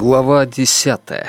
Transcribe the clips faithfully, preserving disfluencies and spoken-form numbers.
Глава десятая.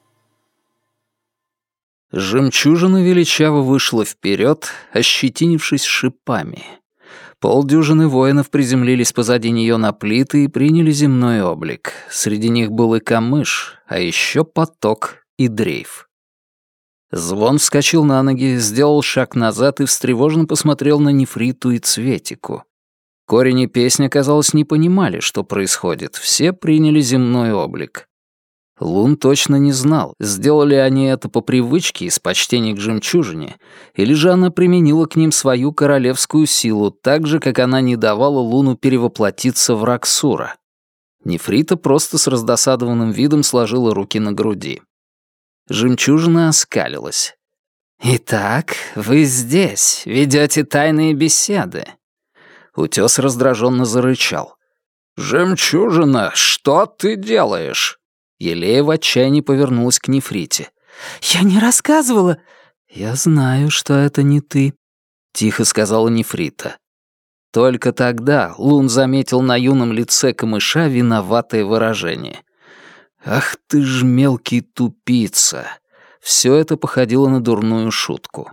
Жемчужина величаво вышла вперед, ощетинившись шипами. Полдюжины воинов приземлились позади нее на плиты и приняли земной облик. Среди них был и камыш, а еще поток и дрейф. Звон вскочил на ноги, сделал шаг назад и встревоженно посмотрел на Нефриту и Цветику. Корень и песня, казалось, не понимали, что происходит. Все приняли земной облик. Лун точно не знал, сделали они это по привычке из почтения к жемчужине, или же она применила к ним свою королевскую силу, так же, как она не давала Луну перевоплотиться в Раксура. Нефрита просто с раздосадованным видом сложила руки на груди. Жемчужина оскалилась. «Итак, вы здесь, ведете тайные беседы». Утёс раздраженно зарычал. «Жемчужина, что ты делаешь?» Елея в отчаянии повернулась к Нефрите. «Я не рассказывала». «Я знаю, что это не ты», — тихо сказала Нефрита. Только тогда Лун заметил на юном лице камыша виноватое выражение. «Ах ты ж мелкий тупица!» Все это походило на дурную шутку.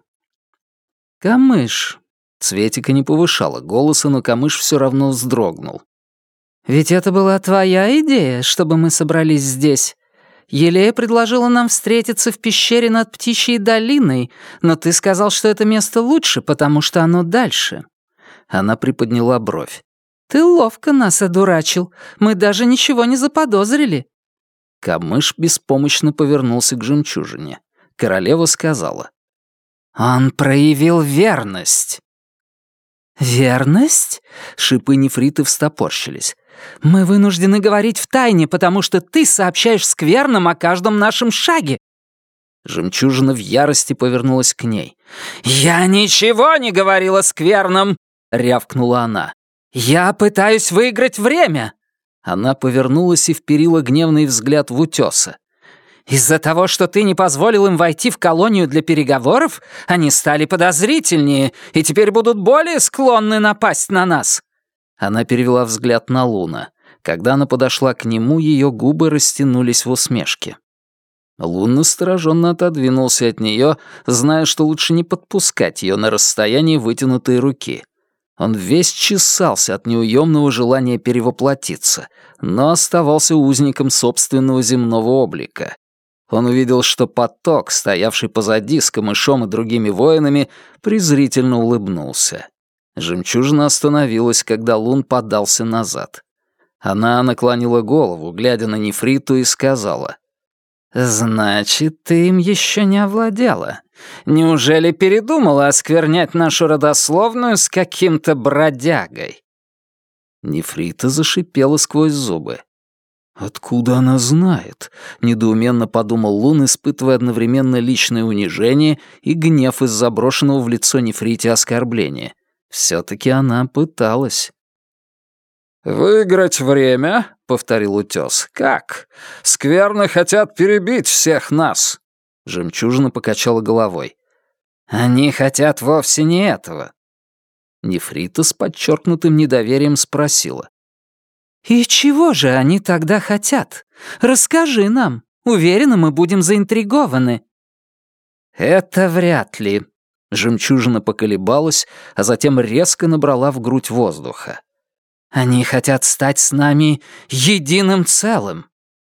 «Камыш!» Цветика не повышала голоса, но камыш все равно вздрогнул. «Ведь это была твоя идея, чтобы мы собрались здесь. Елея предложила нам встретиться в пещере над Птичьей долиной, но ты сказал, что это место лучше, потому что оно дальше». Она приподняла бровь. «Ты ловко нас одурачил. Мы даже ничего не заподозрили». Камыш беспомощно повернулся к жемчужине. Королева сказала. «Он проявил верность». «Верность?» — шипы Нефриты встопорщились. «Мы вынуждены говорить втайне, потому что ты сообщаешь скверным о каждом нашем шаге». Жемчужина в ярости повернулась к ней. «Я ничего не говорила скверным!» — рявкнула она. «Я пытаюсь выиграть время!» Она повернулась и вперила гневный взгляд в Утёса. «Из-за того, что ты не позволил им войти в колонию для переговоров, они стали подозрительнее и теперь будут более склонны напасть на нас». Она перевела взгляд на Луна. Когда она подошла к нему, ее губы растянулись в усмешке. Лун настороженно отодвинулся от нее, зная, что лучше не подпускать ее на расстоянии вытянутой руки. Он весь чесался от неуемного желания перевоплотиться, но оставался узником собственного земного облика. Он увидел, что поток, стоявший позади с камышом и другими воинами, презрительно улыбнулся. Жемчужина остановилась, когда Лун подался назад. Она наклонила голову, глядя на Нефриту, и сказала. «Значит, ты им еще не овладела. Неужели передумала осквернять нашу родословную с каким-то бродягой?» Нефрита зашипела сквозь зубы. «Откуда она знает?» — недоуменно подумал Лун, испытывая одновременно личное унижение и гнев из-за брошенного в лицо Нефрите оскорбления. Все-таки она пыталась. «Выиграть время?» — повторил Утёс. «Как? Скверны хотят перебить всех нас!» Жемчужина покачала головой. «Они хотят вовсе не этого». Нефрита с подчеркнутым недоверием спросила. «И чего же они тогда хотят? Расскажи нам. Уверена, мы будем заинтригованы». «Это вряд ли». Жемчужина поколебалась, а затем резко набрала в грудь воздуха. «Они хотят стать с нами единым целым».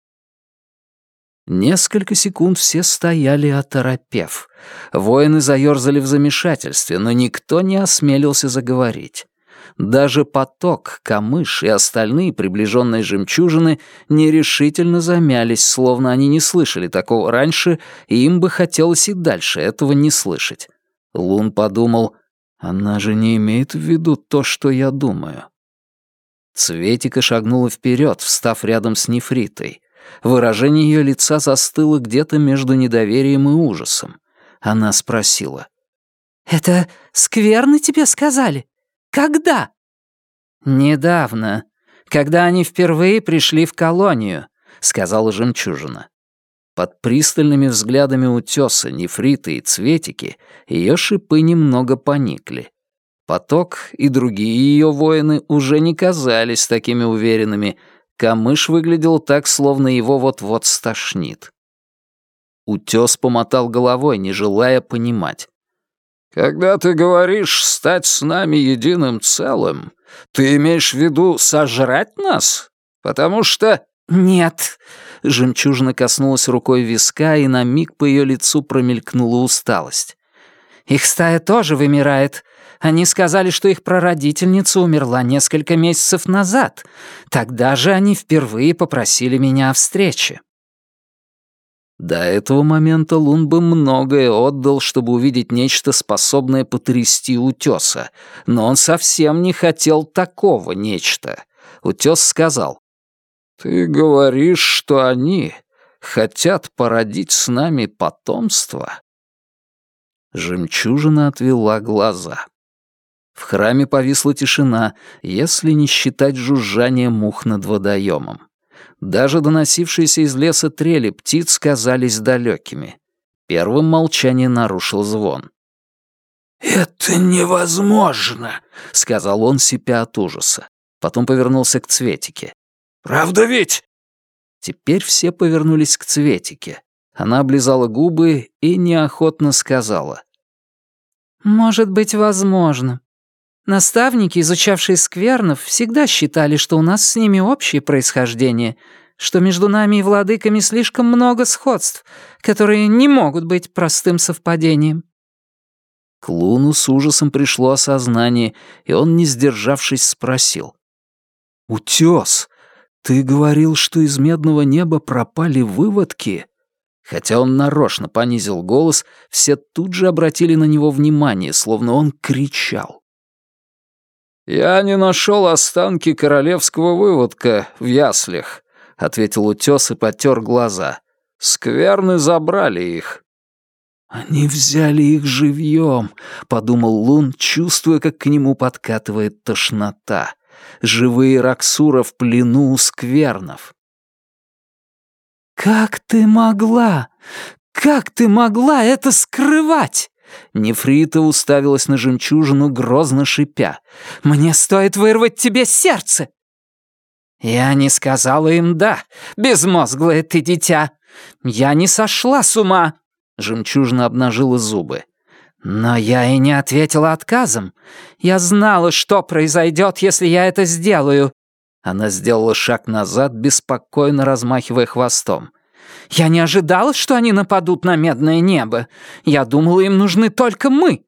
Несколько секунд все стояли оторопев. Воины заёрзали в замешательстве, но никто не осмелился заговорить. Даже поток, камыш и остальные приближенные жемчужины нерешительно замялись, словно они не слышали такого раньше, и им бы хотелось и дальше этого не слышать. Лун подумал, она же не имеет в виду то, что я думаю. Цветика шагнула вперед, встав рядом с Нефритой. Выражение ее лица застыло где-то между недоверием и ужасом. Она спросила. «Это скверно тебе сказали? Когда?» «Недавно, когда они впервые пришли в колонию», — сказала жемчужина. Под пристальными взглядами Утёса, Нефриты и Цветики ее шипы немного поникли. Поток и другие ее воины уже не казались такими уверенными, Камыш выглядел так, словно его вот-вот стошнит. Утёс помотал головой, не желая понимать. «Когда ты говоришь «стать с нами единым целым», ты имеешь в виду сожрать нас? Потому что...» «Нет». Жемчужина коснулась рукой виска, и на миг по её лицу промелькнула усталость. «Их стая тоже вымирает. Они сказали, что их прародительница умерла несколько месяцев назад. Тогда же они впервые попросили меня о встрече». До этого момента Лун бы многое отдал, чтобы увидеть нечто, способное потрясти утёса, но он совсем не хотел такого нечто. Утёс сказал: «Ты говоришь, что они хотят породить с нами потомство?» Жемчужина отвела глаза. В храме повисла тишина, если не считать жужжания мух над водоемом. Даже доносившиеся из леса трели птиц казались далекими. Первым молчание нарушил звон. «Это невозможно», — сказал он, сипя от ужаса. Потом повернулся к Цветике. «Правда ведь?» Теперь все повернулись к Цветике. Она облизала губы и неохотно сказала. «Может быть, возможно. Наставники, изучавшие сквернов, всегда считали, что у нас с ними общее происхождение, что между нами и владыками слишком много сходств, которые не могут быть простым совпадением». К Луну с ужасом пришло осознание, и он, не сдержавшись, спросил. «Утёс, ты говорил, что из медного неба пропали выводки?» Хотя он нарочно понизил голос, все тут же обратили на него внимание, словно он кричал. «Я не нашел останки королевского выводка в яслях», — ответил утёс и потер глаза. «Скверны забрали их». «Они взяли их живьем», — подумал Лун, чувствуя, как к нему подкатывает тошнота. «Живые Раксура в плену у сквернов». «Как ты могла? Как ты могла это скрывать?» Нефрита уставилась на жемчужину, грозно шипя. «Мне стоит вырвать тебе сердце!» «Я не сказала им «да», безмозглое ты дитя. Я не сошла с ума!» Жемчужина обнажила зубы. «Но я и не ответила отказом. Я знала, что произойдет, если я это сделаю». Она сделала шаг назад, беспокойно размахивая хвостом. «Я не ожидала, что они нападут на медное небо. Я думала, им нужны только мы».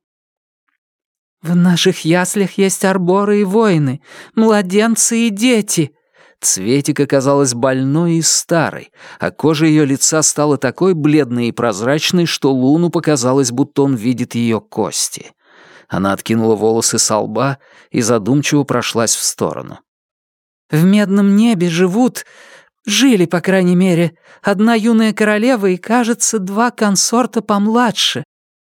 «В наших яслях есть арборы и воины, младенцы и дети». Цветик оказалась больной и старой, а кожа ее лица стала такой бледной и прозрачной, что Луну показалось, будто он видит ее кости. Она откинула волосы со лба и задумчиво прошлась в сторону. «В медном небе живут, жили, по крайней мере, одна юная королева и, кажется, два консорта помладше».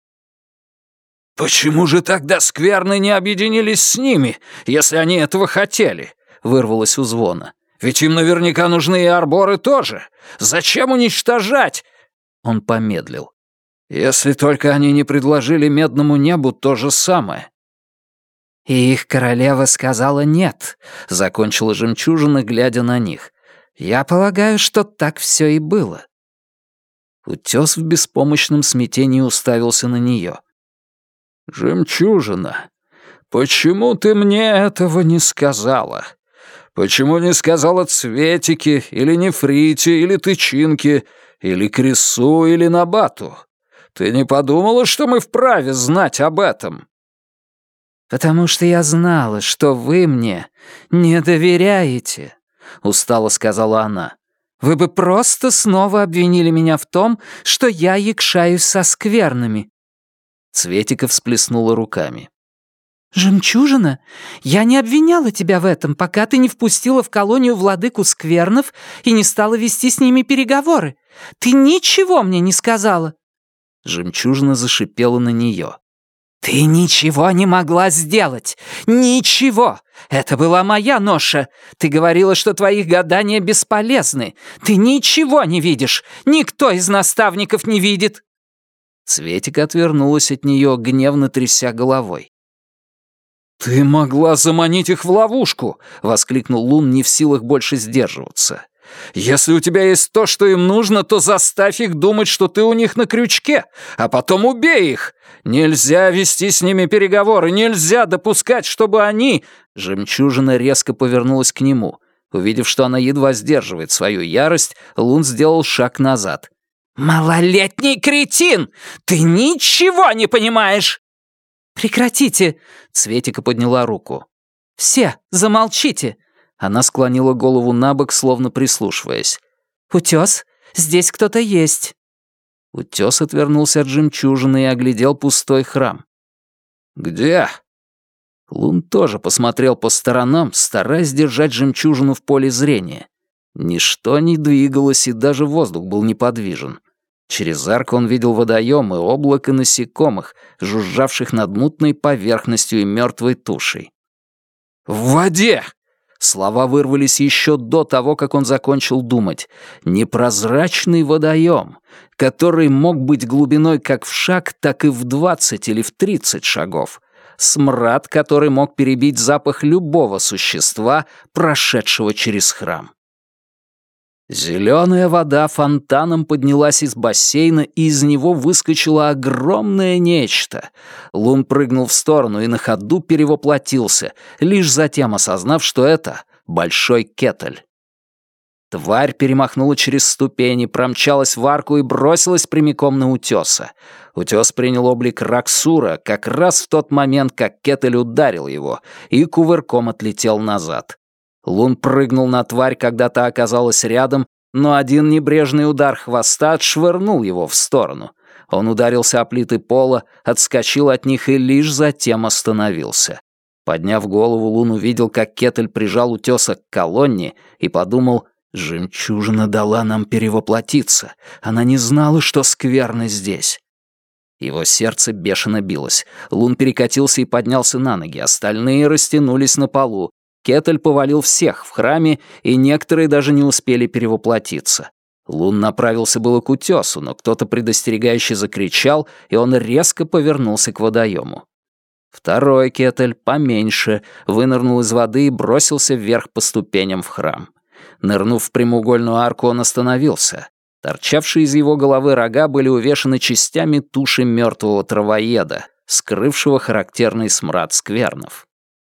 «Почему же тогда скверны не объединились с ними, если они этого хотели?» — вырвалось у Звона. «Ведь им наверняка нужны и арборы тоже. Зачем уничтожать?» Он помедлил. «Если только они не предложили медному небу то же самое». «И их королева сказала нет», — закончила жемчужина, глядя на них. «Я полагаю, что так все и было». Утес в беспомощном смятении уставился на нее. «Жемчужина, почему ты мне этого не сказала? Почему не сказала Цветике, или Нефрите, или Тычинке, или Крису, или Набату? Ты не подумала, что мы вправе знать об этом?» «Потому что я знала, что вы мне не доверяете», — устало сказала она. «Вы бы просто снова обвинили меня в том, что я якшаюсь со скверными». Цветика всплеснула руками. «Жемчужина, я не обвиняла тебя в этом, пока ты не впустила в колонию владыку сквернов и не стала вести с ними переговоры. Ты ничего мне не сказала». Жемчужина зашипела на нее. «Ты ничего не могла сделать! Ничего! Это была моя ноша! Ты говорила, что твои гадания бесполезны! Ты ничего не видишь! Никто из наставников не видит!» Цветик отвернулась от нее, гневно тряся головой. «Ты могла заманить их в ловушку!» — воскликнул Лун, не в силах больше сдерживаться. «Если у тебя есть то, что им нужно, то заставь их думать, что ты у них на крючке, а потом убей их! Нельзя вести с ними переговоры, нельзя допускать, чтобы они...» Жемчужина резко повернулась к нему. Увидев, что она едва сдерживает свою ярость, Лун сделал шаг назад. «Малолетний кретин! Ты ничего не понимаешь!» «Прекратите!» — Цветика подняла руку. «Все, замолчите!» Она склонила голову набок, словно прислушиваясь. «Утёс, здесь кто-то есть!» Утёс отвернулся от жемчужины и оглядел пустой храм. «Где?» Лун тоже посмотрел по сторонам, стараясь держать жемчужину в поле зрения. Ничто не двигалось, и даже воздух был неподвижен. Через арку он видел водоем и облако насекомых, жужжавших над мутной поверхностью и мертвой тушей. «В воде!» Слова вырвались еще до того, как он закончил думать. Непрозрачный водоем, который мог быть глубиной как в шаг, так и в двадцать или в тридцать шагов. Смрад, который мог перебить запах любого существа, прошедшего через храм. Зеленая вода фонтаном поднялась из бассейна, и из него выскочило огромное нечто. Лун прыгнул в сторону и на ходу перевоплотился, лишь затем осознав, что это большой кетель. Тварь перемахнула через ступени, промчалась в арку и бросилась прямиком на утёса. Утёс принял облик Раксура как раз в тот момент, как кетель ударил его, и кувырком отлетел назад. Лун прыгнул на тварь, когда та оказалась рядом, но один небрежный удар хвоста отшвырнул его в сторону. Он ударился о плиты пола, отскочил от них и лишь затем остановился. Подняв голову, Лун увидел, как кетель прижал утёса к колонне, и подумал: «Жемчужина дала нам перевоплотиться. Она не знала, что скверно здесь». Его сердце бешено билось. Лун перекатился и поднялся на ноги, остальные растянулись на полу. Кетель повалил всех в храме, и некоторые даже не успели перевоплотиться. Лун направился было к утёсу, но кто-то предостерегающе закричал, и он резко повернулся к водоему. Второй кетель, поменьше, вынырнул из воды и бросился вверх по ступеням в храм. Нырнув в прямоугольную арку, он остановился. Торчавшие из его головы рога были увешаны частями туши мертвого травоеда, скрывшего характерный смрад сквернов.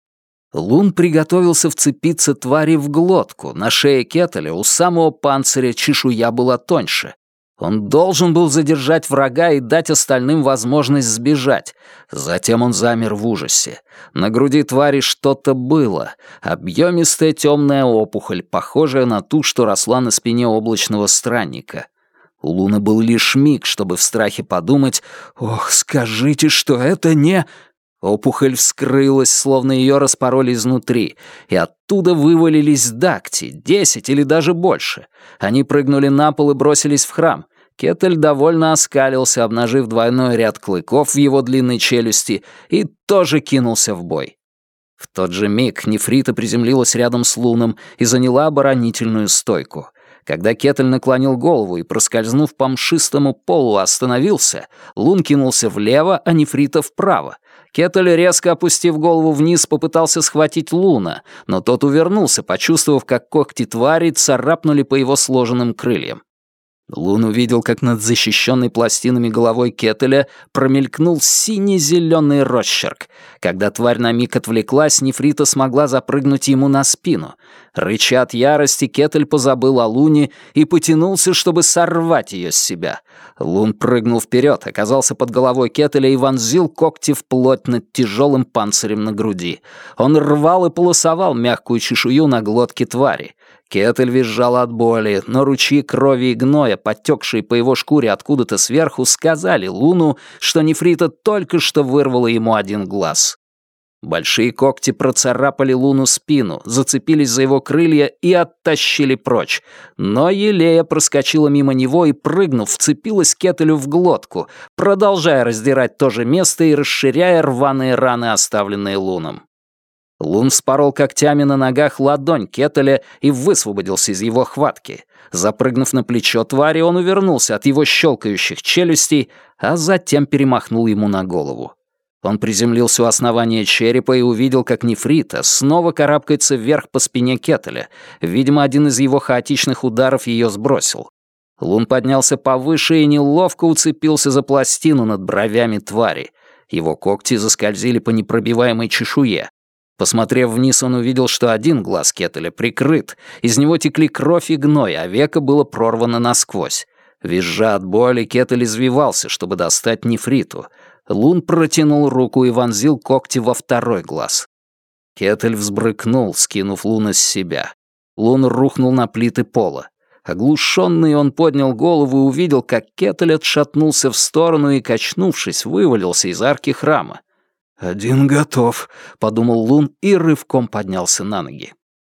Лун приготовился вцепиться твари в глотку. На шее кетеля у самого панциря чешуя была тоньше. Он должен был задержать врага и дать остальным возможность сбежать. Затем он замер в ужасе. На груди твари что-то было. Объемистая темная опухоль, похожая на ту, что росла на спине облачного странника. У Луны был лишь миг, чтобы в страхе подумать: «Ох, скажите, что это не...» Опухоль вскрылась, словно ее распороли изнутри, и оттуда вывалились дакти, десять или даже больше. Они прыгнули на пол и бросились в храм. Кетель довольно оскалился, обнажив двойной ряд клыков в его длинной челюсти, и тоже кинулся в бой. В тот же миг Нефрита приземлилась рядом с Луном и заняла оборонительную стойку. Когда Кетель наклонил голову и, проскользнув по мшистому полу, остановился, Лун кинулся влево, а Нефрита вправо. Кетель, резко опустив голову вниз, попытался схватить Луна, но тот увернулся, почувствовав, как когти твари царапнули по его сложенным крыльям. Лун увидел, как над защищенной пластинами головой Кетеля промелькнул сине-зеленый росчерк. Когда тварь на миг отвлеклась, Нефрита смогла запрыгнуть ему на спину. Рыча от ярости, Кетель позабыл о Луне и потянулся, чтобы сорвать ее с себя. Лун прыгнул вперед, оказался под головой Кетеля и вонзил когти в плоть над тяжелым панцирем на груди. Он рвал и полосовал мягкую чешую на глотке твари. Кетель визжал от боли, но ручьи крови и гноя, потекшие по его шкуре откуда-то сверху, сказали Луну, что Нефрита только что вырвала ему один глаз. Большие когти процарапали Луну спину, зацепились за его крылья и оттащили прочь. Но Елея проскочила мимо него и, прыгнув, вцепилась Кетелю в глотку, продолжая раздирать то же место и расширяя рваные раны, оставленные Луном. Лун вспорол когтями на ногах ладонь Кетеля и высвободился из его хватки. Запрыгнув на плечо твари, он увернулся от его щелкающих челюстей, а затем перемахнул ему на голову. Он приземлился у основания черепа и увидел, как нефрита снова карабкается вверх по спине Кетеля. Видимо, один из его хаотичных ударов ее сбросил. Лун поднялся повыше и неловко уцепился за пластину над бровями твари. Его когти заскользили по непробиваемой чешуе. Посмотрев вниз, он увидел, что один глаз Кетеля прикрыт, из него текли кровь и гной, а веко было прорвано насквозь. Визжа от боли, Кетель извивался, чтобы достать нефриту. Лун протянул руку и вонзил когти во второй глаз. Кетель взбрыкнул, скинув Луна с себя. Лун рухнул на плиты пола. Оглушенный, он поднял голову и увидел, как Кетель отшатнулся в сторону и, качнувшись, вывалился из арки храма. «Один готов», — подумал Лун и рывком поднялся на ноги.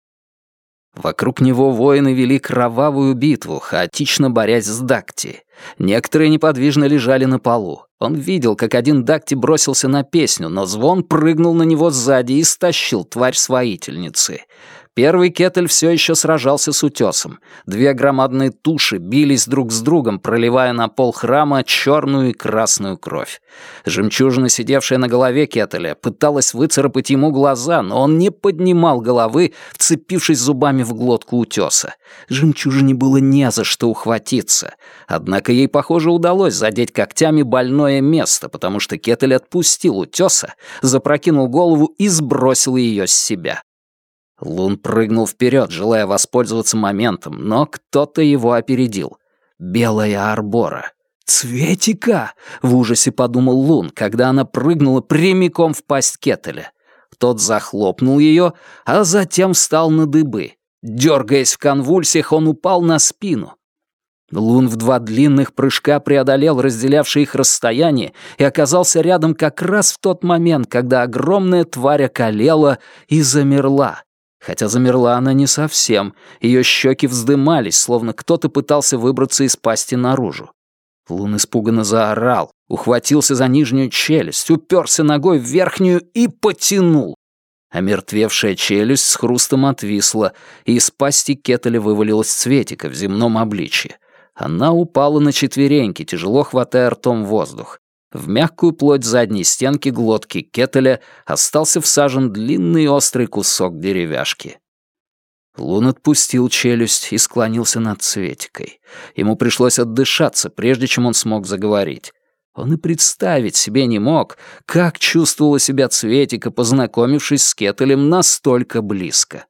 Вокруг него воины вели кровавую битву, хаотично борясь с Дакти. Некоторые неподвижно лежали на полу. Он видел, как один Дакти бросился на песню, но Звон прыгнул на него сзади и стащил тварь с воительницы. Первый Кетель все еще сражался с утесом. Две громадные туши бились друг с другом, проливая на пол храма черную и красную кровь. Жемчужина, сидевшая на голове Кетеля, пыталась выцарапать ему глаза, но он не поднимал головы, вцепившись зубами в глотку утеса. Жемчужине было не за что ухватиться. Однако ей, похоже, удалось задеть когтями больное место, потому что Кетель отпустил утеса, запрокинул голову и сбросил ее с себя. Лун прыгнул вперед, желая воспользоваться моментом, но кто-то его опередил. Белая Арбора. «Цветика!» — в ужасе подумал Лун, когда она прыгнула прямиком в пасть Кетеля. Тот захлопнул ее, а затем встал на дыбы. Дергаясь в конвульсиях, он упал на спину. Лун в два длинных прыжка преодолел разделявшее их расстояние и оказался рядом как раз в тот момент, когда огромная тварь околела и замерла. Хотя замерла она не совсем, ее щеки вздымались, словно кто-то пытался выбраться из пасти наружу. Лун испуганно заорал, ухватился за нижнюю челюсть, уперся ногой в верхнюю и потянул. Омертвевшая челюсть с хрустом отвисла, и из пасти Кетеля вывалилась Цветика в земном обличье. Она упала на четвереньки, тяжело хватая ртом воздух. В мягкую плоть задней стенки глотки Кетеля остался всажен длинный острый кусок деревяшки. Лун отпустил челюсть и склонился над Цветикой. Ему пришлось отдышаться, прежде чем он смог заговорить. Он и представить себе не мог, как чувствовала себя Цветика, познакомившись с Кетелем настолько близко.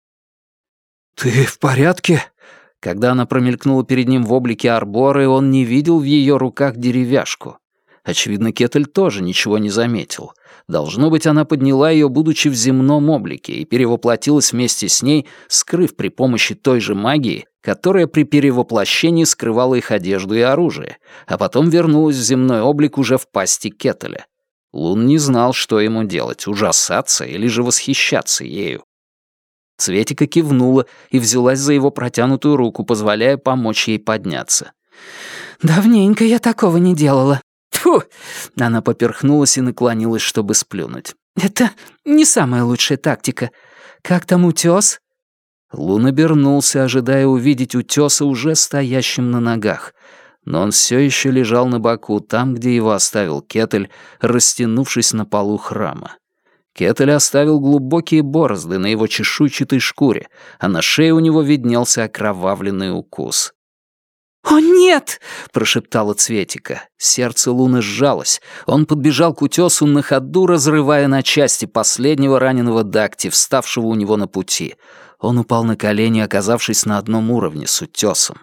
«Ты в порядке?» Когда она промелькнула перед ним в облике Арборы, он не видел в ее руках деревяшку. Очевидно, Кетель тоже ничего не заметил. Должно быть, она подняла ее, будучи в земном облике, и перевоплотилась вместе с ней, скрыв при помощи той же магии, которая при перевоплощении скрывала их одежду и оружие, а потом вернулась в земной облик уже в пасти Кетеля. Лун не знал, что ему делать, ужасаться или же восхищаться ею. Цветика кивнула и взялась за его протянутую руку, позволяя помочь ей подняться. «Давненько я такого не делала». Фу! Она поперхнулась и наклонилась, чтобы сплюнуть. «Это не самая лучшая тактика. Как там утёс?» Лун обернулся, ожидая увидеть утёса уже стоящим на ногах. Но он все еще лежал на боку, там, где его оставил Кетель, растянувшись на полу храма. Кетель оставил глубокие борозды на его чешуйчатой шкуре, а на шее у него виднелся окровавленный укус. «О, нет!» — прошептала Цветика. Сердце Луны сжалось. Он подбежал к утесу на ходу, разрывая на части последнего раненого Дакти, вставшего у него на пути. Он упал на колени, оказавшись на одном уровне с утесом.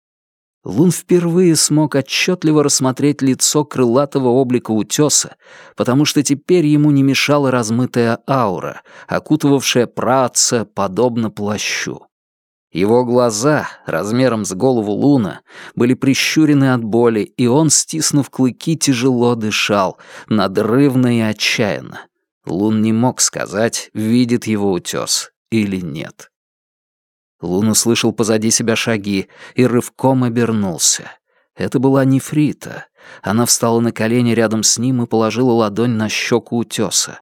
Лун впервые смог отчетливо рассмотреть лицо крылатого облика утеса, потому что теперь ему не мешала размытая аура, окутывавшая праотца подобно плащу. Его глаза, размером с голову Луна, были прищурены от боли, и он, стиснув клыки, тяжело дышал, надрывно и отчаянно. Лун не мог сказать, видит его утес или нет. Лун услышал позади себя шаги и рывком обернулся. Это была Нефрита. Она встала на колени рядом с ним и положила ладонь на щеку утеса.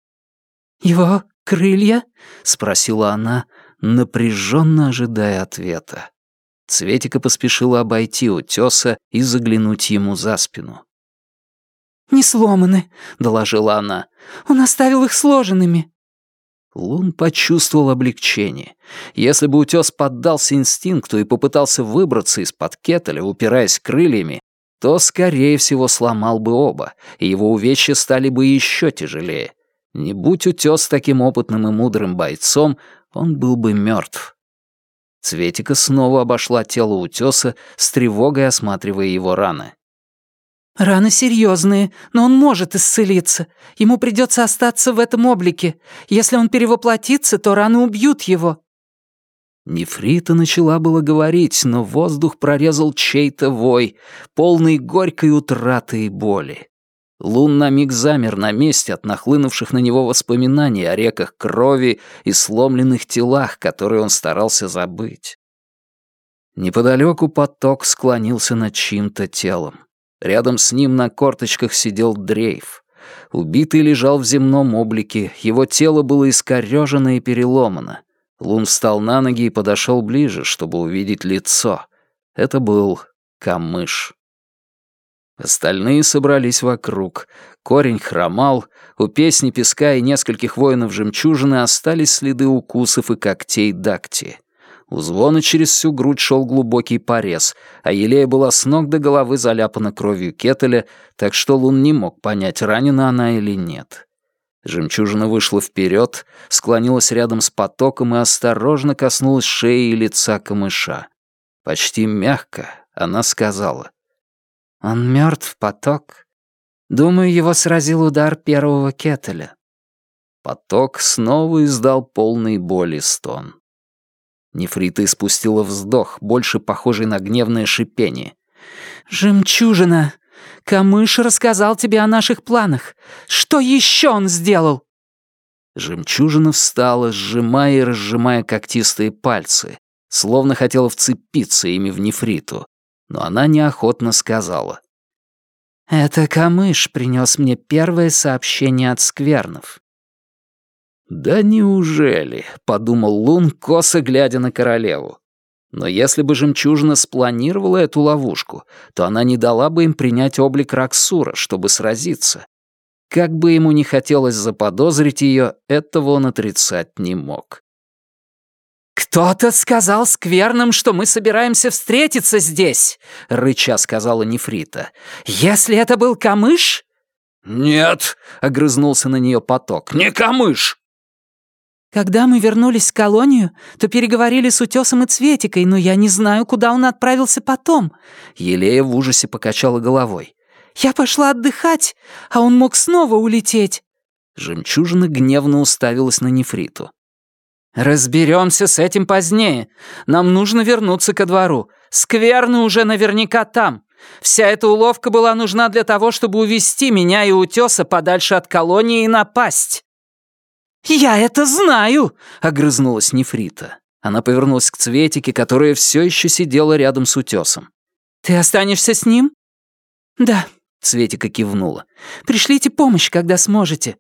«Его крылья?» — спросила она, напряженно ожидая ответа. Цветика поспешила обойти утеса и заглянуть ему за спину. «Не сломаны», — доложила она. «Он оставил их сложенными». Лун почувствовал облегчение. Если бы утёс поддался инстинкту и попытался выбраться из-под кетеля, упираясь крыльями, то, скорее всего, сломал бы оба, и его увечья стали бы еще тяжелее. Не будь утёс таким опытным и мудрым бойцом, он был бы мертв. Цветика снова обошла тело утёса, с тревогой осматривая его раны. «Раны серьезные, но он может исцелиться. Ему придется остаться в этом облике. Если он перевоплотится, то раны убьют его». Нефрита начала было говорить, но воздух прорезал чей-то вой, полный горькой утраты и боли. Лун на миг замер на месте от нахлынувших на него воспоминаний о реках крови и сломленных телах, которые он старался забыть. Неподалеку поток склонился над чьим-то телом. Рядом с ним на корточках сидел Дрейф. Убитый лежал в земном облике, его тело было искорёжено и переломано. Лун встал на ноги и подошел ближе, чтобы увидеть лицо. Это был Камыш. Остальные собрались вокруг. Корень хромал, у песни песка и нескольких воинов жемчужины остались следы укусов и когтей Дакти. У Звона через всю грудь шел глубокий порез, а Елея была с ног до головы заляпана кровью кетеля, так что Лун не мог понять, ранена она или нет. Жемчужина вышла вперед, склонилась рядом с потоком и осторожно коснулась шеи и лица Камыша. Почти мягко она сказала: «Он мертв, поток. Думаю, его сразил удар первого кетеля». Поток снова издал полный боли стон. Нефрита испустила вздох, больше похожий на гневное шипение. «Жемчужина, Камыш рассказал тебе о наших планах. Что еще он сделал?» Жемчужина встала, сжимая и разжимая когтистые пальцы, словно хотела вцепиться ими в Нефриту, но она неохотно сказала: «Это Камыш принес мне первое сообщение от сквернов». «Да неужели?» — подумал Лун, косо глядя на королеву. Но если бы жемчужина спланировала эту ловушку, то она не дала бы им принять облик Раксура, чтобы сразиться. Как бы ему ни хотелось заподозрить ее, этого он отрицать не мог. «Кто-то сказал скверным, что мы собираемся встретиться здесь», — рыча сказала Нефрита. «Если это был Камыш?» «Нет», — огрызнулся на нее поток, — «не Камыш». «Когда мы вернулись в колонию, то переговорили с Утёсом и Цветикой, но я не знаю, куда он отправился потом». Елея в ужасе покачала головой. «Я пошла отдыхать, а он мог снова улететь». Жемчужина гневно уставилась на Нефриту. «Разберемся с этим позднее. Нам нужно вернуться ко двору. Скверны уже наверняка там. Вся эта уловка была нужна для того, чтобы увести меня и Утёса подальше от колонии и напасть». «Я это знаю!» — огрызнулась Нефрита. Она повернулась к Цветике, которая все еще сидела рядом с Утёсом. «Ты останешься с ним?» «Да», — Цветика кивнула. «Пришлите помощь, когда сможете».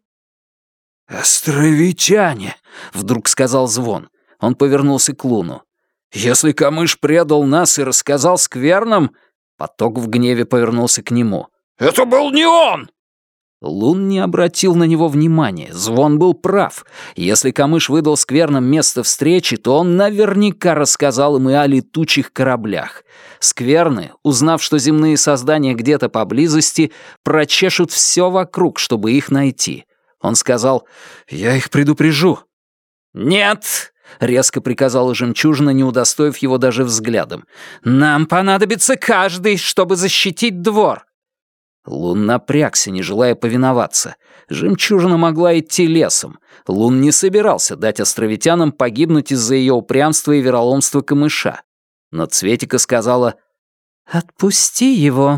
«Островитяне!» — вдруг сказал Звон. Он повернулся к Луну. «Если Камыш предал нас и рассказал скверным...» Поток в гневе повернулся к нему. «Это был не он!» Лун не обратил на него внимания. Звон был прав. Если Камыш выдал скверным место встречи, то он наверняка рассказал им и о летучих кораблях. Скверны, узнав, что земные создания где-то поблизости, прочешут все вокруг, чтобы их найти. Он сказал: «Я их предупрежу». «Нет!» — резко приказала жемчужина, не удостоив его даже взглядом. «Нам понадобится каждый, чтобы защитить двор». Лун напрягся, не желая повиноваться. Жемчужина могла идти лесом. Лун не собирался дать островитянам погибнуть из-за ее упрямства и вероломства Камыша. Но Цветика сказала: «Отпусти его».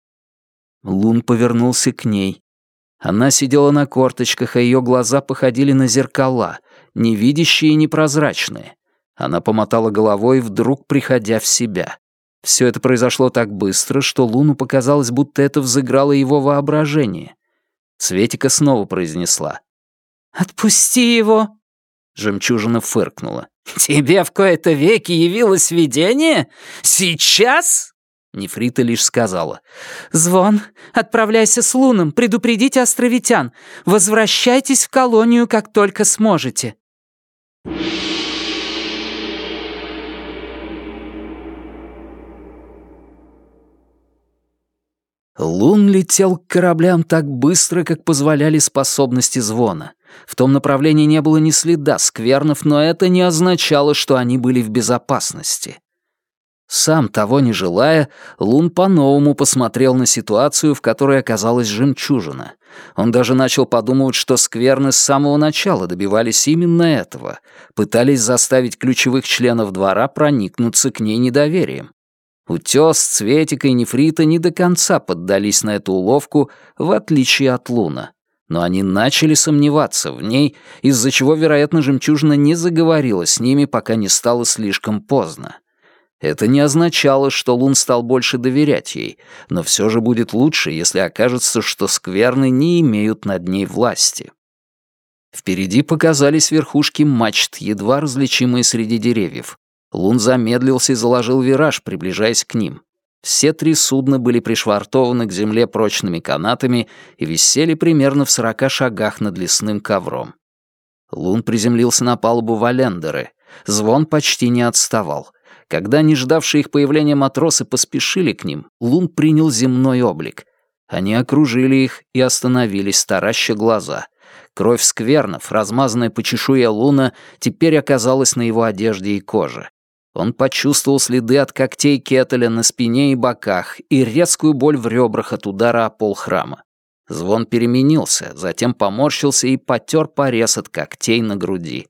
Лун повернулся к ней. Она сидела на корточках, а ее глаза походили на зеркала, невидящие и непрозрачные. Она помотала головой, вдруг приходя в себя. Все это произошло так быстро, что Луну показалось, будто это взыграло его воображение. Цветика снова произнесла: «Отпусти его!» Жемчужина фыркнула. «Тебе в кои-то веки явилось видение? Сейчас?» Нефрита лишь сказала: «Звон, отправляйся с Луном, предупредите островитян. Возвращайтесь в колонию, как только сможете». Лун летел к кораблям так быстро, как позволяли способности Звона. В том направлении не было ни следа сквернов, но это не означало, что они были в безопасности. Сам того не желая, Лун по-новому посмотрел на ситуацию, в которой оказалась жемчужина. Он даже начал подумывать, что скверны с самого начала добивались именно этого, пытались заставить ключевых членов двора проникнуться к ней недоверием. Утёс, Цветика и Нефрита не до конца поддались на эту уловку, в отличие от Луна. Но они начали сомневаться в ней, из-за чего, вероятно, жемчужина не заговорила с ними, пока не стало слишком поздно. Это не означало, что Лун стал больше доверять ей, но все же будет лучше, если окажется, что скверны не имеют над ней власти. Впереди показались верхушки мачт, едва различимые среди деревьев. Лун замедлился и заложил вираж, приближаясь к ним. Все три судна были пришвартованы к земле прочными канатами и висели примерно в сорока шагах над лесным ковром. Лун приземлился на палубу Валендеры. Звон почти не отставал. Когда не ждавшие их появления матросы поспешили к ним, Лун принял земной облик. Они окружили их и остановились, тараща глаза. Кровь сквернов, размазанная по чешуе Луна, теперь оказалась на его одежде и коже. Он почувствовал следы от когтей Кетеля на спине и боках и резкую боль в ребрах от удара о пол храма. Звон переменился, затем поморщился и потер порез от когтей на груди.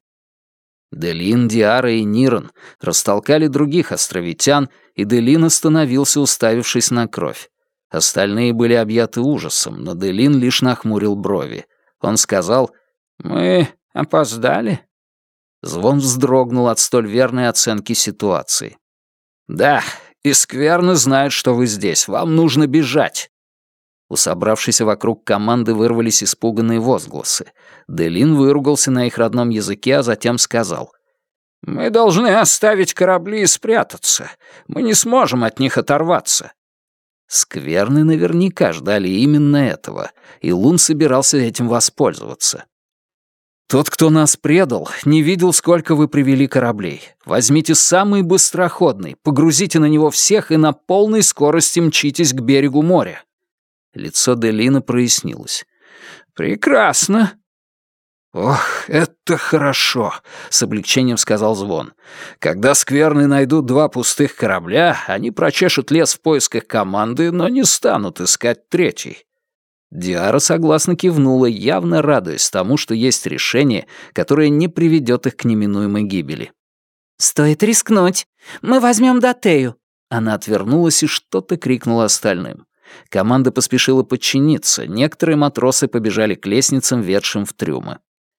Делин, Диара и Нирон растолкали других островитян, и Делин остановился, уставившись на кровь. Остальные были объяты ужасом, но Делин лишь нахмурил брови. Он сказал: «Мы опоздали?» Звон вздрогнул от столь верной оценки ситуации. «Да, и скверно знают, что вы здесь. Вам нужно бежать». У собравшейся вокруг команды вырвались испуганные возгласы. Делин выругался на их родном языке, а затем сказал: «Мы должны оставить корабли и спрятаться. Мы не сможем от них оторваться». Скверны наверняка ждали именно этого, и Лун собирался этим воспользоваться. «Тот, кто нас предал, не видел, сколько вы привели кораблей. Возьмите самый быстроходный, погрузите на него всех и на полной скорости мчитесь к берегу моря». Лицо Делина прояснилось. «Прекрасно». «Ох, это хорошо», — с облегчением сказал Звон. «Когда скверны найдут два пустых корабля, они прочешут лес в поисках команды, но не станут искать третий». Диара согласно кивнула, явно радуясь тому, что есть решение, которое не приведет их к неминуемой гибели. «Стоит рискнуть. Мы возьмем Дотею». Она отвернулась и что-то крикнула остальным. Команда поспешила подчиниться, некоторые матросы побежали к лестницам, ведшим в трюмы.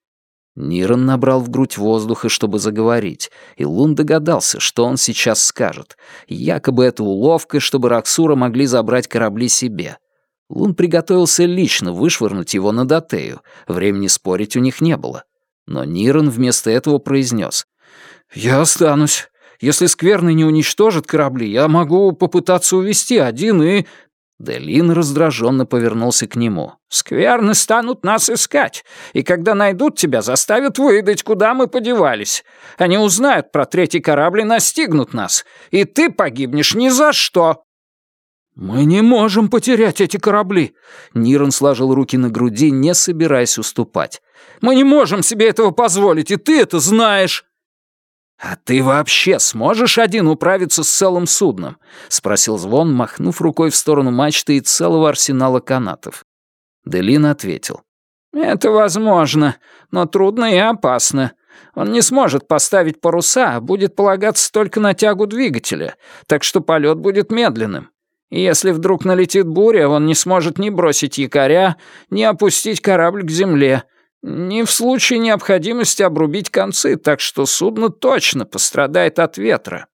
Нирон набрал в грудь воздуха, чтобы заговорить, и Лун догадался, что он сейчас скажет. Якобы это уловка, чтобы Роксура могли забрать корабли себе. Лун приготовился лично вышвырнуть его на Дотею, времени спорить у них не было. Но Нирон вместо этого произнес: «Я останусь. Если скверны не уничтожат корабли, я могу попытаться увести один и...» Делин раздраженно повернулся к нему. «Скверны станут нас искать, и когда найдут тебя, заставят выдать, куда мы подевались. Они узнают про третий корабль и настигнут нас, и ты погибнешь ни за что». «Мы не можем потерять эти корабли!» Нирон сложил руки на груди, не собираясь уступать. «Мы не можем себе этого позволить, и ты это знаешь!» «А ты вообще сможешь один управиться с целым судном?» — спросил Звон, махнув рукой в сторону мачты и целого арсенала канатов. Делин ответил: «Это возможно, но трудно и опасно. Он не сможет поставить паруса, а будет полагаться только на тягу двигателя, так что полет будет медленным. И если вдруг налетит буря, он не сможет ни бросить якоря, ни опустить корабль к земле, ни в случае необходимости обрубить концы, так что судно точно пострадает от ветра».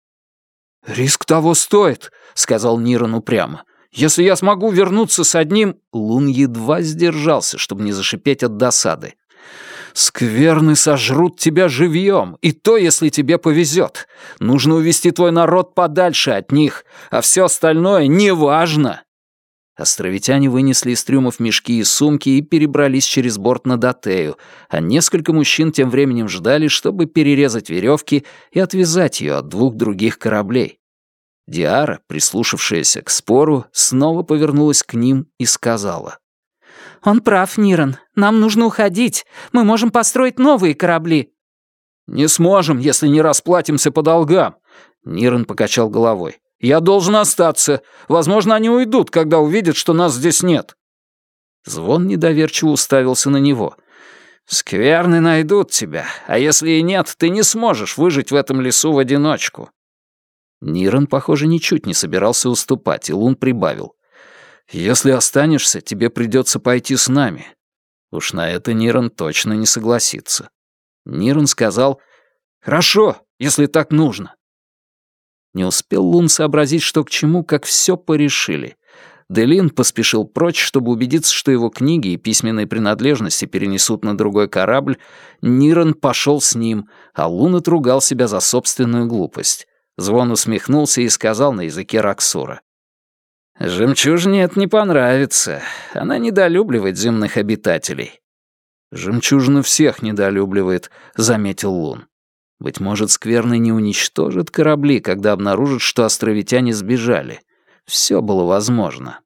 «Риск того стоит», — сказал Нирон упрямо. «Если я смогу вернуться с одним...» Лун едва сдержался, чтобы не зашипеть от досады. «Скверны сожрут тебя живьем, и то, если тебе повезет. Нужно увести твой народ подальше от них, а все остальное неважно». Островитяне вынесли из трюмов мешки и сумки и перебрались через борт на Дотею, а несколько мужчин тем временем ждали, чтобы перерезать веревки и отвязать ее от двух других кораблей. Диара, прислушавшаяся к спору, снова повернулась к ним и сказала: «Он прав, Ниран. Нам нужно уходить. Мы можем построить новые корабли». «Не сможем, если не расплатимся по долгам», — Ниран покачал головой. «Я должен остаться. Возможно, они уйдут, когда увидят, что нас здесь нет». Звон недоверчиво уставился на него. «Скверны найдут тебя, а если и нет, ты не сможешь выжить в этом лесу в одиночку». Ниран, похоже, ничуть не собирался уступать, и Лун прибавил: «Если останешься, тебе придется пойти с нами». Уж на это Ниран точно не согласится. Ниран сказал: «Хорошо, если так нужно». Не успел Лун сообразить, что к чему, как все порешили. Делин поспешил прочь, чтобы убедиться, что его книги и письменные принадлежности перенесут на другой корабль. Ниран пошел с ним, а Лун отругал себя за собственную глупость. Звон усмехнулся и сказал на языке Раксура: «Жемчужине это не понравится. Она недолюбливает земных обитателей». «Жемчужина всех недолюбливает», — заметил Лун. «Быть может, скверны не уничтожат корабли, когда обнаружат, что островитяне сбежали. Все было возможно».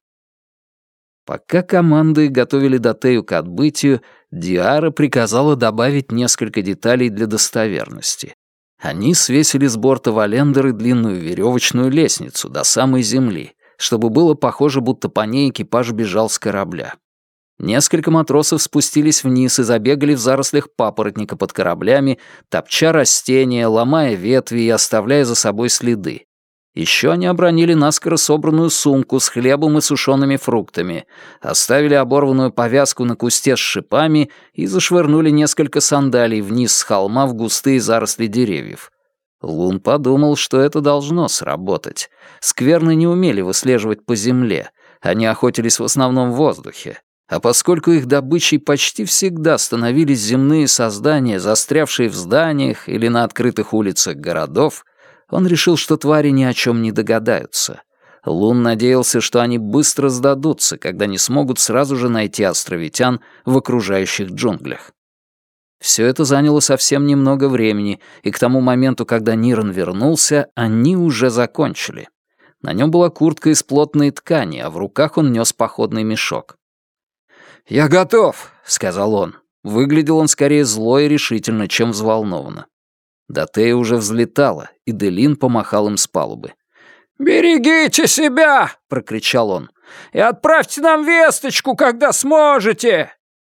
Пока команды готовили Дотею к отбытию, Диара приказала добавить несколько деталей для достоверности. Они свесили с борта Валендеры длинную веревочную лестницу до самой земли, чтобы было похоже, будто по ней экипаж бежал с корабля. Несколько матросов спустились вниз и забегали в зарослях папоротника под кораблями, топча растения, ломая ветви и оставляя за собой следы. Еще они обронили наскоро собранную сумку с хлебом и сушеными фруктами, оставили оборванную повязку на кусте с шипами и зашвырнули несколько сандалий вниз с холма в густые заросли деревьев. Лун подумал, что это должно сработать. Скверны не умели выслеживать по земле, они охотились в основном в воздухе. А поскольку их добычей почти всегда становились земные создания, застрявшие в зданиях или на открытых улицах городов, он решил, что твари ни о чем не догадаются. Лун надеялся, что они быстро сдадутся, когда не смогут сразу же найти островитян в окружающих джунглях. Все это заняло совсем немного времени, и к тому моменту, когда Ниран вернулся, они уже закончили. На нем была куртка из плотной ткани, а в руках он нес походный мешок. «Я готов», — сказал он. Выглядел он скорее зло и решительно, чем взволнованно. Дотея уже взлетала, и Делин помахал им с палубы. «Берегите себя!» — прокричал он. «И отправьте нам весточку, когда сможете!»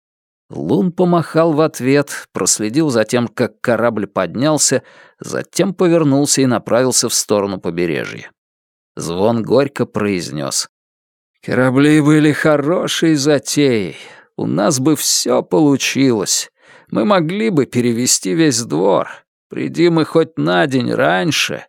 Лун помахал в ответ, проследил за тем, как корабль поднялся, затем повернулся и направился в сторону побережья. Звон горько произнес: «Корабли были хорошей затеей. У нас бы все получилось. Мы могли бы перевести весь двор. Приди мы хоть на день раньше».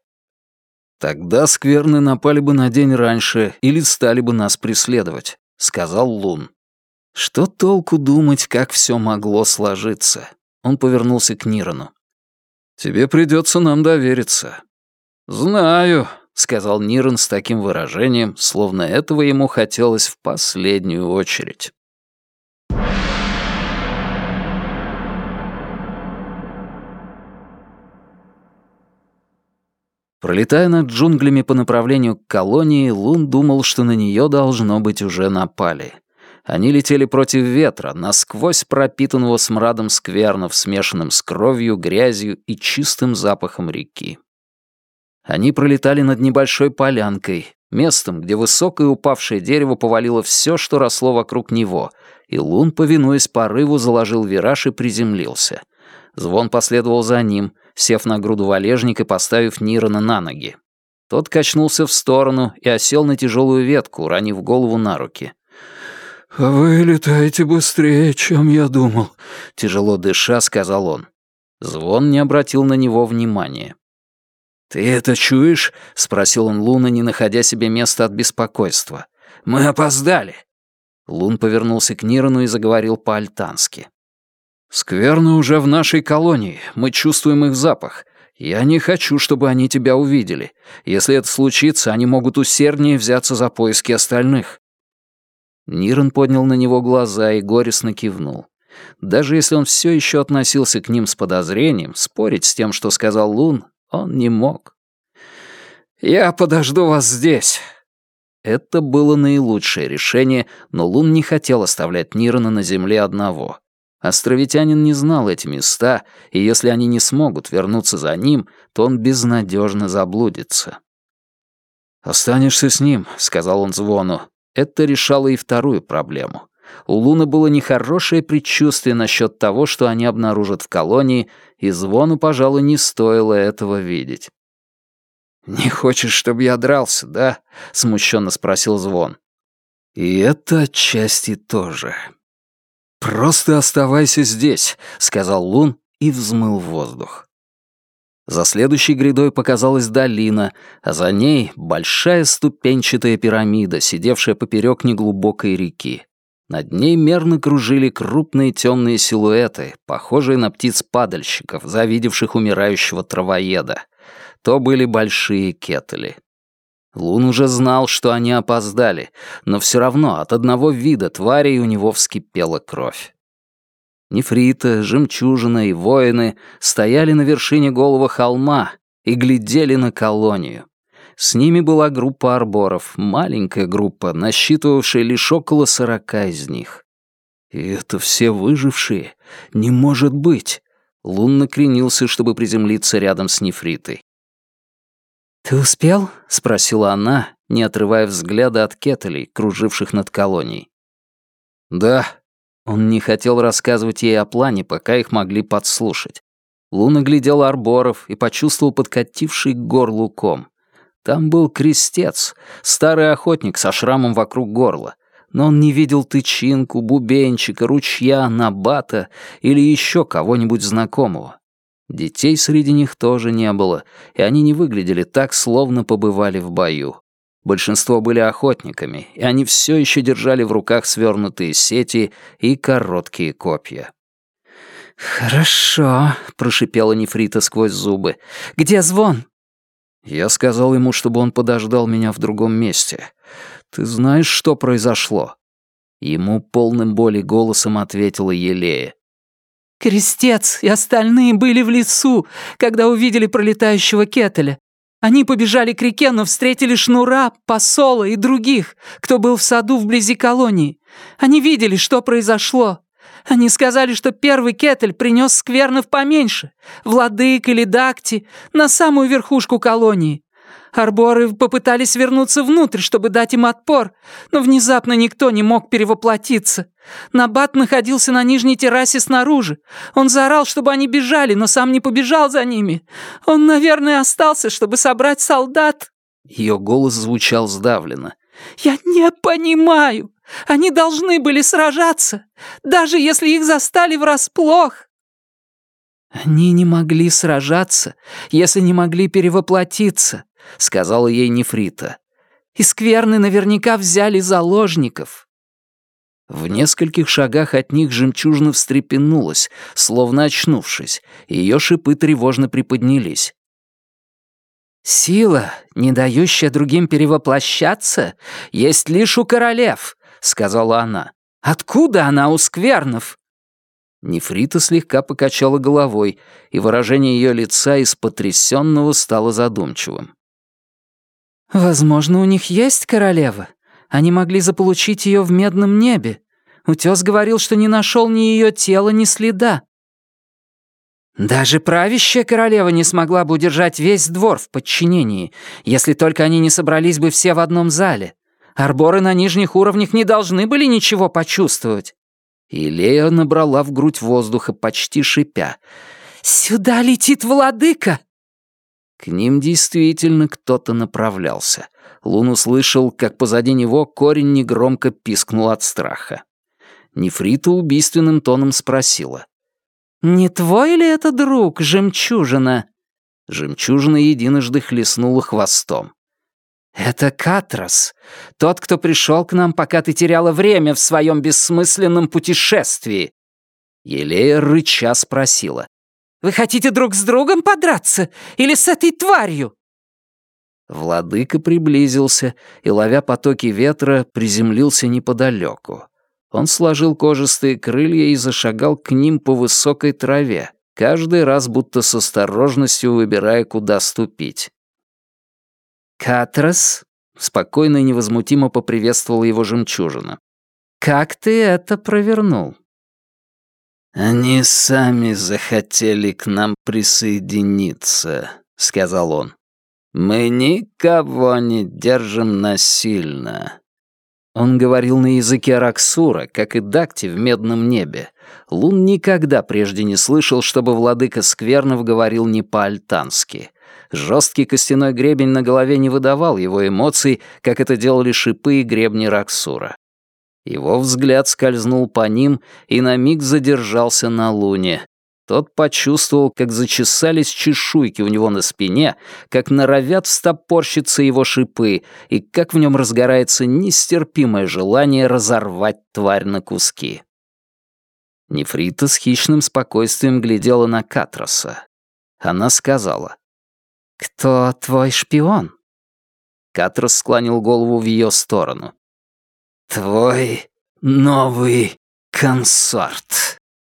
«Тогда скверны напали бы на день раньше или стали бы нас преследовать», — сказал Лун. Что толку думать, как все могло сложиться? Он повернулся к Нирану. «Тебе придется нам довериться». «Знаю», — сказал Ниран с таким выражением, словно этого ему хотелось в последнюю очередь. Пролетая над джунглями по направлению к колонии, Лун думал, что на нее, должно быть, уже напали. Они летели против ветра, насквозь пропитанного смрадом сквернов, смешанным с кровью, грязью и чистым запахом реки. Они пролетали над небольшой полянкой, местом, где высокое упавшее дерево повалило все, что росло вокруг него, и Лун, повинуясь порыву, заложил вираж и приземлился. Звон последовал за ним, сев на груду валежник и поставив Нирана на ноги. Тот качнулся в сторону и осел на тяжелую ветку, уронив голову на руки. «Вы летаете быстрее, чем я думал», — тяжело дыша, сказал он. Звон не обратил на него внимания. «Ты это чуешь?» — спросил он Луна, не находя себе места от беспокойства. «Мы опоздали». Лун повернулся к Нирану и заговорил по-альтански. «Скверны уже в нашей колонии, мы чувствуем их запах. Я не хочу, чтобы они тебя увидели. Если это случится, они могут усерднее взяться за поиски остальных». Ниран поднял на него глаза и горестно кивнул. Даже если он все еще относился к ним с подозрением, спорить с тем, что сказал Лун, он не мог. «Я подожду вас здесь». Это было наилучшее решение, но Лун не хотел оставлять Нирана на земле одного. Островитянин не знал эти места, и если они не смогут вернуться за ним, то он безнадежно заблудится. «Останешься с ним», — сказал он Звону. Это решало и вторую проблему. У Луна было нехорошее предчувствие насчет того, что они обнаружат в колонии, и Звону, пожалуй, не стоило этого видеть. «Не хочешь, чтобы я дрался, да?» — смущенно спросил Звон. «И это отчасти тоже». «Просто оставайся здесь», — сказал Лун и взмыл в воздух. За следующей грядой показалась долина, а за ней большая ступенчатая пирамида, сидевшая поперек неглубокой реки. Над ней мерно кружили крупные темные силуэты, похожие на птиц-падальщиков, завидевших умирающего травоеда. То были большие кетели. Лун уже знал, что они опоздали, но все равно от одного вида тварей у него вскипела кровь. Нефрита, Жемчужина и воины стояли на вершине голого холма и глядели на колонию. С ними была группа арборов, маленькая группа, насчитывавшая лишь около сорока из них. «И это все выжившие? Не может быть!» Лун накренился, чтобы приземлиться рядом с Нефритой. «Ты успел?» — спросила она, не отрывая взгляда от кетелей, круживших над колонией. «Да». Он не хотел рассказывать ей о плане, пока их могли подслушать. Лун оглядел арборов и почувствовал подкативший к горлу ком. Там был крестец, старый охотник со шрамом вокруг горла, но он не видел тычинку, бубенчика, ручья, набата или еще кого-нибудь знакомого. Детей среди них тоже не было, и они не выглядели так, словно побывали в бою. Большинство были охотниками, и они все еще держали в руках свернутые сети и короткие копья. «Хорошо», — прошипела Нефрита сквозь зубы. «Где Звон?» Я сказал ему, чтобы он подождал меня в другом месте. Ты знаешь, что произошло?» Ему полным боли голосом ответила Елея. «Крестец и остальные были в лесу, когда увидели пролетающего кетеля. Они побежали к реке, но встретили Шнура, Посола и других, кто был в саду вблизи колонии. Они видели, что произошло. Они сказали, что первый кетель принес сквернов поменьше, владык или дакти, на самую верхушку колонии. Арборы попытались вернуться внутрь, чтобы дать им отпор, но внезапно никто не мог перевоплотиться. Набат находился на нижней террасе снаружи. Он заорал, чтобы они бежали, но сам не побежал за ними. Он, наверное, остался, чтобы собрать солдат». Ее голос звучал сдавленно. «Я не понимаю. Они должны были сражаться, даже если их застали врасплох». «Они не могли сражаться, если не могли перевоплотиться», — сказала ей Нефрита. «И скверны наверняка взяли заложников». В нескольких шагах от них жемчужина встрепенулась, словно очнувшись, и ее шипы тревожно приподнялись. «Сила, не дающая другим перевоплощаться, есть лишь у королев», — сказала она. «Откуда она у сквернов?» Нефрита слегка покачала головой, и выражение ее лица из потрясенного стало задумчивым. «Возможно, у них есть королева. Они могли заполучить ее в медном небе. Утес говорил, что не нашел ни ее тела, ни следа. Даже правящая королева не смогла бы удержать весь двор в подчинении, если только они не собрались бы все в одном зале. Арборы на нижних уровнях не должны были ничего почувствовать». И Лея набрала в грудь воздуха, почти шипя. «Сюда летит владыка!» К ним действительно кто-то направлялся. Лун услышал, как позади него корень негромко пискнул от страха. Нефрита убийственным тоном спросила. «Не твой ли это друг, Жемчужина?» Жемчужина единожды хлестнула хвостом. «Это Катрос, тот, кто пришел к нам, пока ты теряла время в своем бессмысленном путешествии». Елея рыча спросила. «Вы хотите друг с другом подраться? Или с этой тварью?» Владыка приблизился и, ловя потоки ветра, приземлился неподалеку. Он сложил кожистые крылья и зашагал к ним по высокой траве, каждый раз будто с осторожностью выбирая, куда ступить. «Катрос», — спокойно и невозмутимо поприветствовала его жемчужина, — «как ты это провернул?» «Они сами захотели к нам присоединиться», — сказал он. «Мы никого не держим насильно». Он говорил на языке Раксура, как и Дакти в медном небе. Лун никогда прежде не слышал, чтобы владыка Сквернов говорил не по-альтански. Жесткий костяной гребень на голове не выдавал его эмоций, как это делали шипы и гребни Раксура. Его взгляд скользнул по ним и на миг задержался на Луне. Тот почувствовал, как зачесались чешуйки у него на спине, как норовят встопорщиться его шипы, и как в нем разгорается нестерпимое желание разорвать тварь на куски. Нефрита с хищным спокойствием глядела на Катроса. Она сказала: «Кто твой шпион?» Катрос склонил голову в ее сторону. «Твой новый консорт».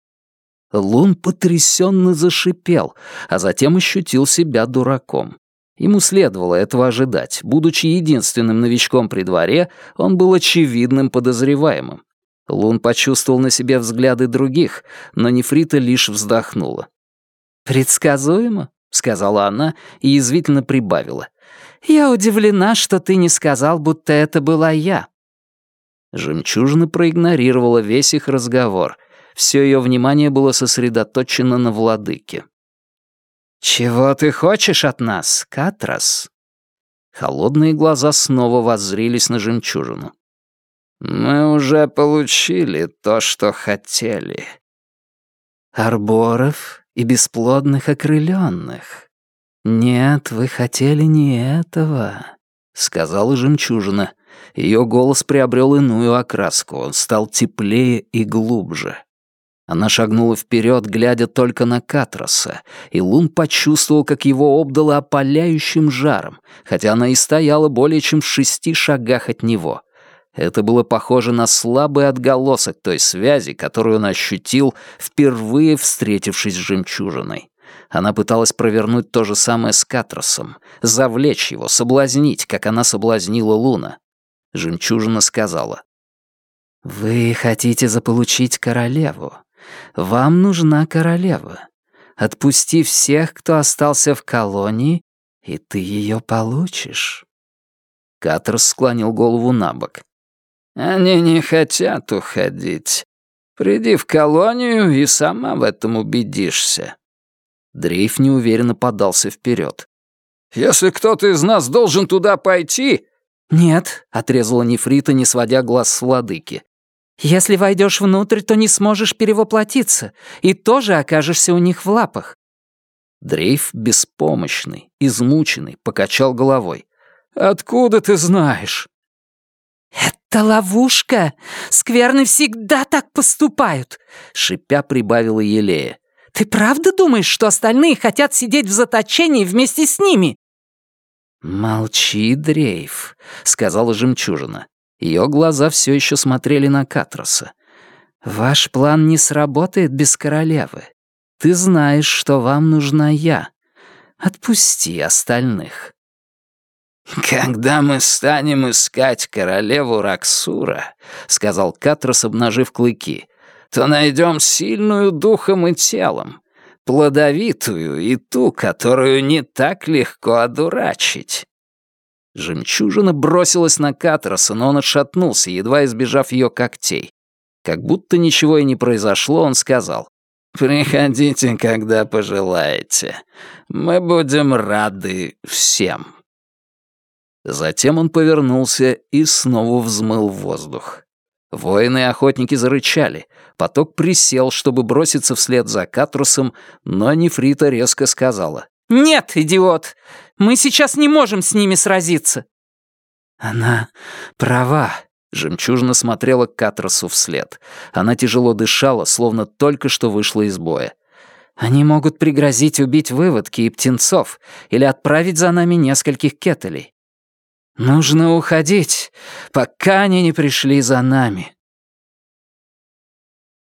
Лун потрясенно зашипел, а затем ощутил себя дураком. Ему следовало этого ожидать. Будучи единственным новичком при дворе, он был очевидным подозреваемым. Лун почувствовал на себе взгляды других, но Нефрита лишь вздохнула. «Предсказуемо», — сказала она и язвительно прибавила. «Я удивлена, что ты не сказал, будто это была я». Жемчужина проигнорировала весь их разговор. Все ее внимание было сосредоточено на владыке. «Чего ты хочешь от нас, Катрос?» Холодные глаза снова воззрились на жемчужину. «Мы уже получили то, что хотели». «Арборов и бесплодных окрылённых. Нет, вы хотели не этого», — сказала жемчужина. Ее голос приобрел иную окраску, он стал теплее и глубже. Она шагнула вперед, глядя только на Катроса, и Лун почувствовал, как его обдало опаляющим жаром, хотя она и стояла более чем в шести шагах от него. Это было похоже на слабый отголосок той связи, которую он ощутил, впервые встретившись с жемчужиной. Она пыталась провернуть то же самое с Катросом, завлечь его, соблазнить, как она соблазнила Луна. Жемчужина сказала: «Вы хотите заполучить королеву. Вам нужна королева. Отпусти всех, кто остался в колонии, и ты ее получишь». Катрос склонил голову на бок. «Они не хотят уходить. Приди в колонию и сама в этом убедишься». Дрейф неуверенно подался вперед. «Если кто-то из нас должен туда пойти...» «Нет», — отрезала Нефрита, не сводя глаз с владыки. «Если войдешь внутрь, то не сможешь перевоплотиться, и тоже окажешься у них в лапах». Дрейф, беспомощный, измученный, покачал головой. «Откуда ты знаешь?» «Это ловушка! Скверны всегда так поступают!» — шипя прибавила Елея. «Ты правда думаешь, что остальные хотят сидеть в заточении вместе с ними?» «Молчи, Дрейф», — сказала жемчужина. Ее глаза все еще смотрели на Катроса. «Ваш план не сработает без королевы. Ты знаешь, что вам нужна я. Отпусти остальных». «Когда мы станем искать королеву Раксура», — сказал Катрос, обнажив клыки, «то найдем сильную духом и телом, плодовитую и ту, которую не так легко одурачить». Жемчужина бросилась на Катроса, но он отшатнулся, едва избежав ее когтей. Как будто ничего и не произошло, он сказал: «Приходите, когда пожелаете. Мы будем рады всем». Затем он повернулся и снова взмыл в воздух. Воины и охотники зарычали. Поток присел, чтобы броситься вслед за Катросом, но Нефрита резко сказала: «Нет, идиот! Мы сейчас не можем с ними сразиться!» «Она права», — Жемчужина смотрела Катросу вслед. Она тяжело дышала, словно только что вышла из боя. «Они могут пригрозить убить выводки и птенцов или отправить за нами нескольких кетелей. Нужно уходить, пока они не пришли за нами».